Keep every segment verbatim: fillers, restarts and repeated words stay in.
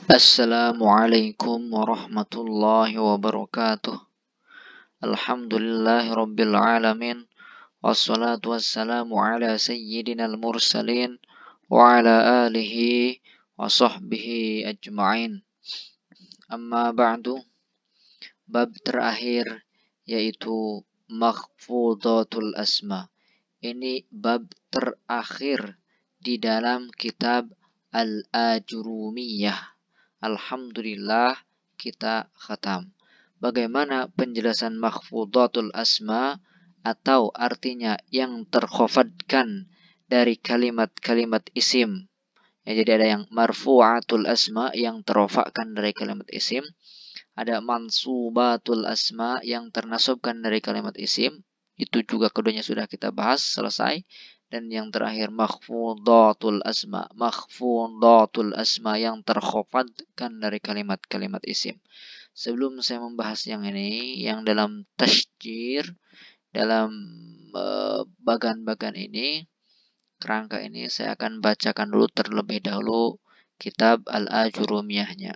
Assalamualaikum warahmatullahi wabarakatuh. Alhamdulillahi rabbil alamin. Wassalatu wassalamu ala sayyidina al-mursalin wa ala alihi wa sahbihi ajma'in. Amma ba'du. Bab terakhir yaitu makhfudatul asma. Ini bab terakhir di dalam kitab Al-Ajurumiyah. Alhamdulillah kita khatam. Bagaimana penjelasan makhfudatul asma atau artinya yang terkhafadkan dari kalimat-kalimat isim. Ya, jadi ada yang marfu'atul asma yang terrafa'kan dari kalimat isim. Ada mansubatul asma yang ternasabkan dari kalimat isim. Itu juga keduanya sudah kita bahas, selesai. Dan yang terakhir makhfudatul asma. Makhfudatul asma yang terkhafadkan dari kalimat-kalimat isim. Sebelum saya membahas yang ini, yang dalam tasjir, dalam bagan-bagan uh, ini, kerangka ini, saya akan bacakan dulu terlebih dahulu kitab Al-Ajurumiyahnya.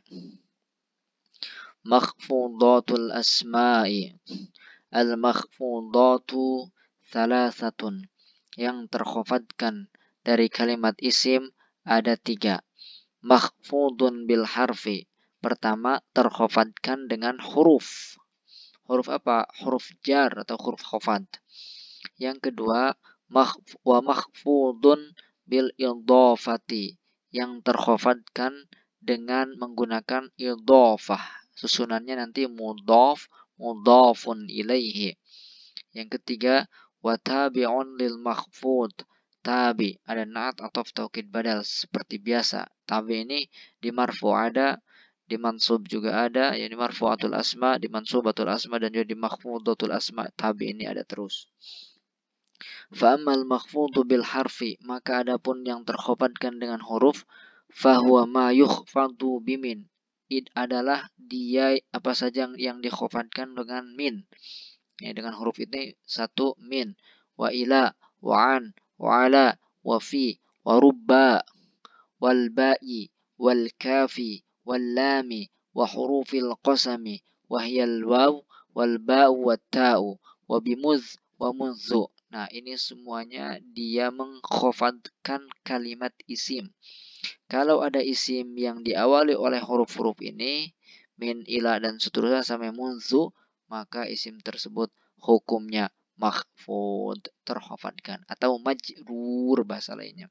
Makhfudatul asma'i. Al-makhfudatu thalathatun. Yang terkhafadkan dari kalimat isim ada tiga. Makhfudun bil harfi. Pertama, terkhafadkan dengan huruf. Huruf apa? Huruf jar atau huruf khafad. Yang kedua, makhf wa makhfudun bil idhafati. Yang terkhafadkan dengan menggunakan idhafah. Susunannya nanti mudhaf, mudhafun ilaihi. Yang ketiga, wa tabi'un lil makhfud. Tabi, ada naat atau taukid badal seperti biasa. Tabi ini di marfu ada, di mansub juga ada, ya di marfu'atul asma, di mansubatul asma, dan juga di makhfudatul asma. Tabi ini ada terus. Fa ammal makhfudu bil harfi, maka adapun yang terkhafadkan dengan huruf, fa huwa ma yukhfadu bimin. Id adalah dia apa saja yang dikhafadkan dengan min. Ya, dengan huruf ini satu min, wa ila, wa an, wa ala, wa fi, wa rubba, wal ba'i, wal kafi, wal lami, wa hurufil qasami, wa hiyal waw, wal ba'u, wa ta'u, wa bimuz, wa munzu. Nah, ini semuanya dia mengkhafadkan kalimat isim. Kalau ada isim yang diawali oleh huruf-huruf ini, min, ila, dan seterusnya sampai munzu, maka isim tersebut hukumnya makhfud, terkhafadkan, atau majrur bahasa lainnya.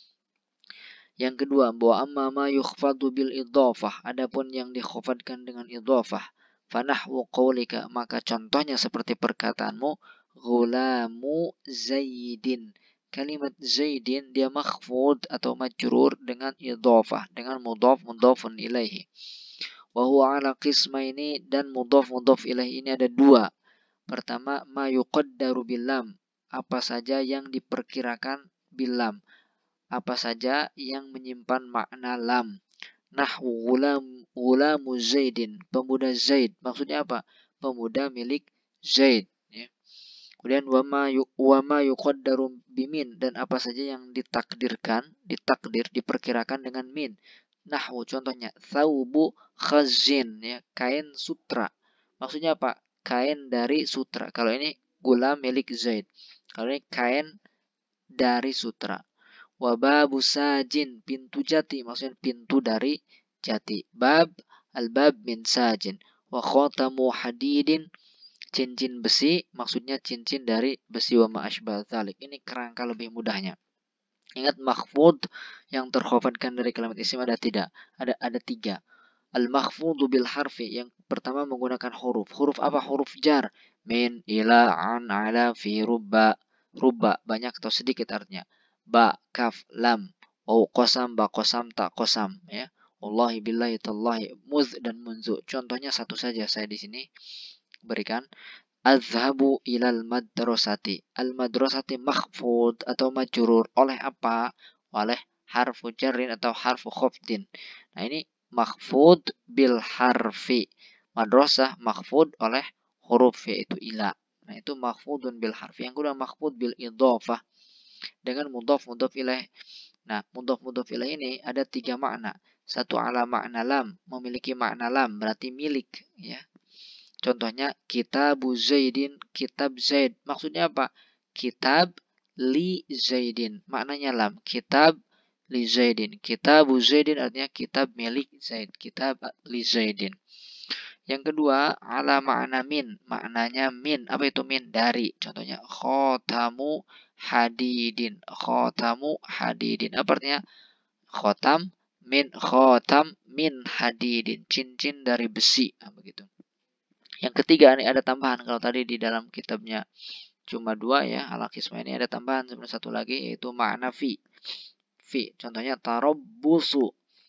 Yang kedua, bahwa amma ma yukhfadu bil idhafah, adapun yang dikhafadkan dengan idhafah, fanahwu qaulika, maka contohnya seperti perkataanmu, ghulamu zaidin. Kalimat zaidin dia makhfud atau majrur dengan idhafah, dengan mudhaf mudhafun ilaihi. Wa huwa ala qismaini, dan mudhaf mudhaf ilaihi ini ada dua. Pertama, ma yuqaddaru bil lam, apa saja yang diperkirakan bil lam, apa saja yang menyimpan makna lam. Nahwu gulam, gulamu zaidin, pemuda Zaid. Maksudnya apa? Pemuda milik Zaid. Ya. Kemudian wama wama yuqaddaru bimin, dan apa saja yang ditakdirkan, ditakdir, diperkirakan dengan min. Nahwu, contohnya thawbu khazin, ya, kain sutra. Maksudnya apa? Kain dari sutra. Kalau ini gulam milik Zaid. Kalau ini kain dari sutra. Wa babu sajin, pintu jati. Maksudnya pintu dari jati. Bab, al-bab min sajin. Wa khatamu hadidin, cincin besi. Maksudnya cincin dari besi. Wa ma'ashbah dzalik. Ini kerangka lebih mudahnya. Ingat, makhfud yang terkhafadkan dari kalimat isim ada tidak? Ada ada tiga. Al-makhfudu bil harfi, yang pertama menggunakan huruf. Huruf apa? Huruf jar. Min, ila, an, ala, fi, rubba. Rubba, banyak atau sedikit artinya. Ba, kaf, lam. Waw, qasam, ba, qasam, ta, qasam. Ya. Wallahi, billahi, tallahi, muz, dan munzu. Contohnya satu saja saya di sini berikan. Azhabu ilal madrasati. Al-madrasati makhfud atau majrur. Oleh apa? Oleh harfu jarrin atau harfu khafdin. Nah, ini makhfud bil harfi. Madrasah makhfud oleh huruf, yaitu ila. Nah, itu makhfudun bil harfi. Yang kedua, makhfud bil idhafah, dengan mudhaf mudhaf ilaih. Nah, mudhof mudhof ilaih ini ada tiga makna. Satu ala makna lam, memiliki makna lam, berarti milik. Ya. Contohnya, kitabu Zaidin, kitab Zaid. Maksudnya apa? Kitab li Zaidin. Maknanya lam. Kitab li Zaidin. Kitabu Zaidin artinya kitab milik Zaid. Kitab li Zaidin. Yang kedua, ala makna min. Maknanya min. Apa itu min? Dari. Contohnya, khotamu hadidin. Khotamu hadidin. Apa artinya? Khotam min khotam min hadidin. Cincin dari besi. Nah, begitu. Yang ketiga, ini ada tambahan. Kalau tadi di dalam kitabnya cuma dua ya. Al-Qismah ini ada tambahan. Sebenarnya satu lagi, yaitu makna fi. Fi. Contohnya, tarabbusu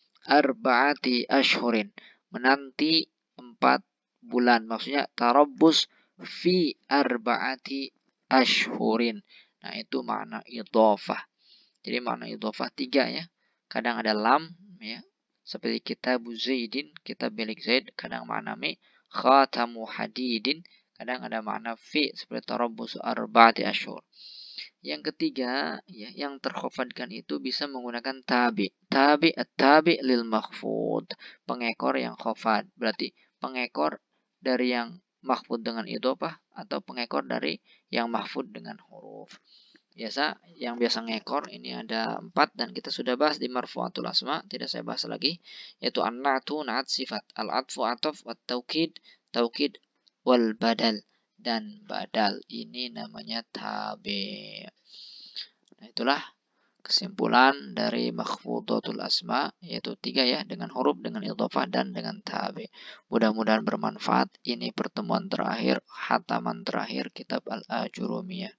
arba'ati ashhurin. Menanti empat bulan. Maksudnya tarabbus fi arba'ati ashhurin. Nah, itu makna idhofah. Jadi makna idhofah tiga ya. Kadang ada lam ya. Seperti kitab Zaidin, kitab milik Zaid, kadang makna mi. Khatamu hadidin, kadang ada makna fi seperti tarabbus arba'ati ashhur. Yang ketiga, ya, yang terkhafadkan itu bisa menggunakan tabi. Tabi at-tabi lil makhfud. Pengekor yang khafad. Berarti pengekor dari yang mahfud dengan idhofah atau pengekor dari yang mahfud dengan huruf. Biasa, yang biasa ngekor ini ada empat dan kita sudah bahas di marfu'atul asma. Tidak saya bahas lagi. Yaitu an-na'tu, na'at sifat. Al-atfu, atof, at-taukid, taukid, wal badal. Dan badal ini namanya tabi. Nah, itulah kesimpulan dari makhfudatul asma, yaitu tiga ya, dengan huruf, dengan idhofah, dan dengan tabi. Mudah-mudahan bermanfaat. Ini pertemuan terakhir, khataman terakhir kitab Al-Ajurumiyah.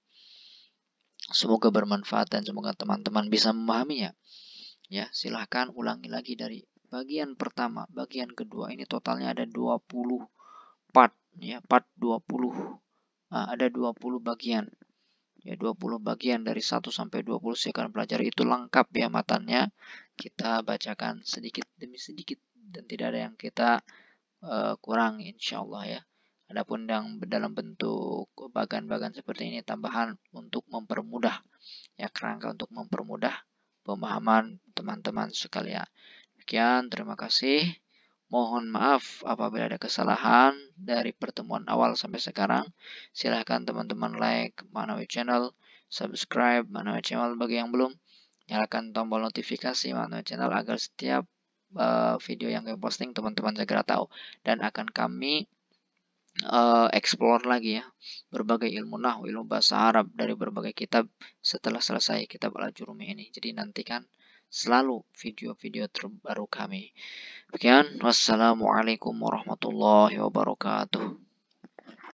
Semoga bermanfaat dan semoga teman-teman bisa memahaminya. Ya, silahkan ulangi lagi dari bagian pertama, bagian kedua. Ini totalnya ada dua puluh part ya, part dua puluh. Nah, ada dua puluh bagian. Ya, dua puluh bagian dari satu sampai dua puluh saya akan pelajari, itu lengkap ya matannya. Kita bacakan sedikit demi sedikit dan tidak ada yang kita uh, kurangi insyaallah ya. Adapun yang dalam bentuk bagan-bagan seperti ini tambahan untuk mempermudah ya, kerangka untuk mempermudah pemahaman teman-teman sekalian. Sekian, terima kasih. Mohon maaf apabila ada kesalahan dari pertemuan awal sampai sekarang. Silahkan teman-teman like Manawi Channel, subscribe Manawi Channel bagi yang belum. Nyalakan tombol notifikasi Manawi Channel agar setiap uh, video yang kami posting teman-teman segera tahu. Dan akan kami uh, explore lagi ya berbagai ilmu nahwu, ilmu bahasa Arab dari berbagai kitab setelah selesai kitab Al-Ajurumi ini. Jadi nantikan selalu video-video terbaru kami. Sekian, wassalamualaikum warahmatullahi wabarakatuh.